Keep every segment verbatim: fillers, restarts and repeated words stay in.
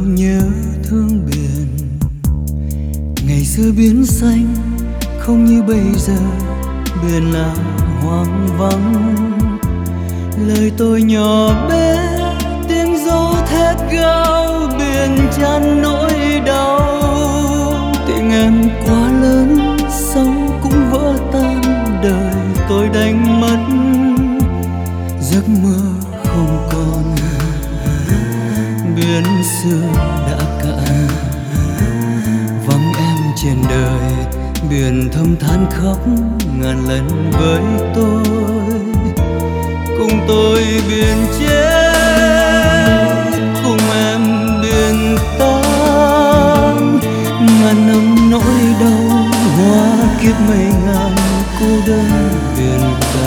nhớ thương biển. Ngày xưa biển xanh không như bây giờ, biển là hoang vắng. Lời tôi nhỏ bé tiếng gió thét gào, biển chan nỗi đau. Tình em quá lớn sóng cũng vỡ tan, đời tôi đánh mất giấc mơ không còn. Biển xưa đã cạn vắng em trên đời, biển thâm than khóc ngàn lần với tôi. Cùng tôi biển chết, cùng em biển tan. Ngàn năm nỗi đau hóa kiếp mây ngàn cô đơn biển cả.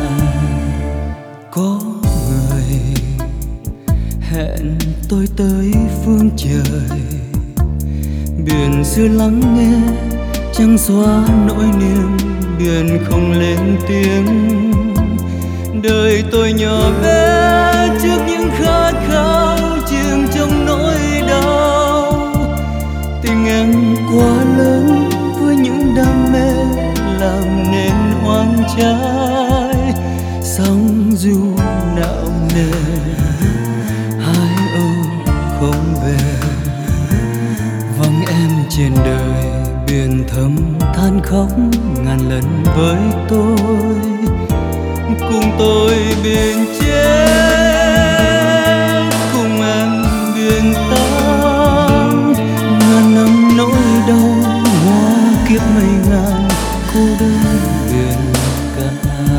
Có người hẹn tôi tới phương trời, biển xưa lắng nghe chẳng xóa nỗi niềm, biển không lên tiếng. Đời tôi nhỏ bé trước những khát khao chìm trong nỗi đau. Tình em quá lớn với những đam mê làm nên oan trái. Sóng du nạo nề hai âu không về, vắng em trên đời biển thầm than khóc ngàn lần với tôi. Cùng tôi biển chết, cùng em biển tan. Ngàn năm nỗi đau hóa kiếp mây ngàn cô đơn biển cả.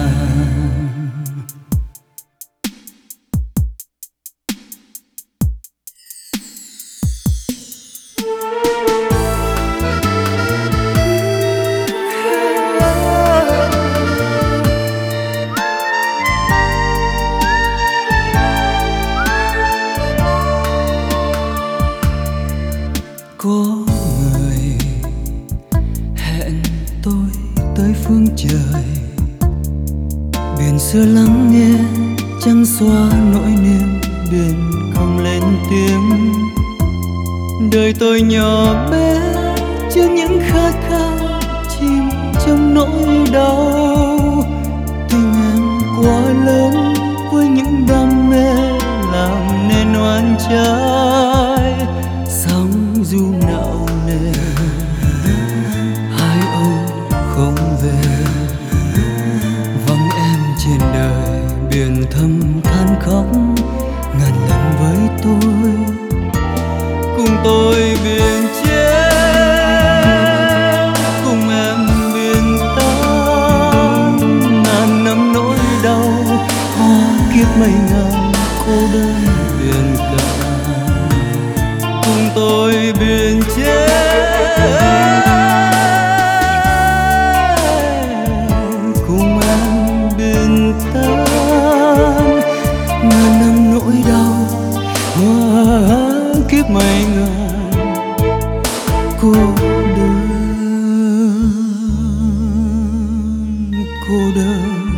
Có người hẹn tôi tới phương trời, biển xưa lắng nghe chẳng xóa nỗi niềm, biển không lên tiếng. Đời tôi nhỏ bé trước những khát khao chìm trong nỗi đau. Tình em quá lớn với những đam mê làm nên oan trái. Sóng du nạo nề hai âu không về, vắng em trên đời biển thâm than khóc ngàn lần với tôi. Cùng tôi biển chết, cùng em biển tan. Ngàn năm nỗi đau hóa kiếp mây ngàn cô đơn biển cả. Cùng tôi biển chết, cùng em biển tan. Ngàn năm nỗi đau hóa kiếp mây ngàn cô đơn cô đơn.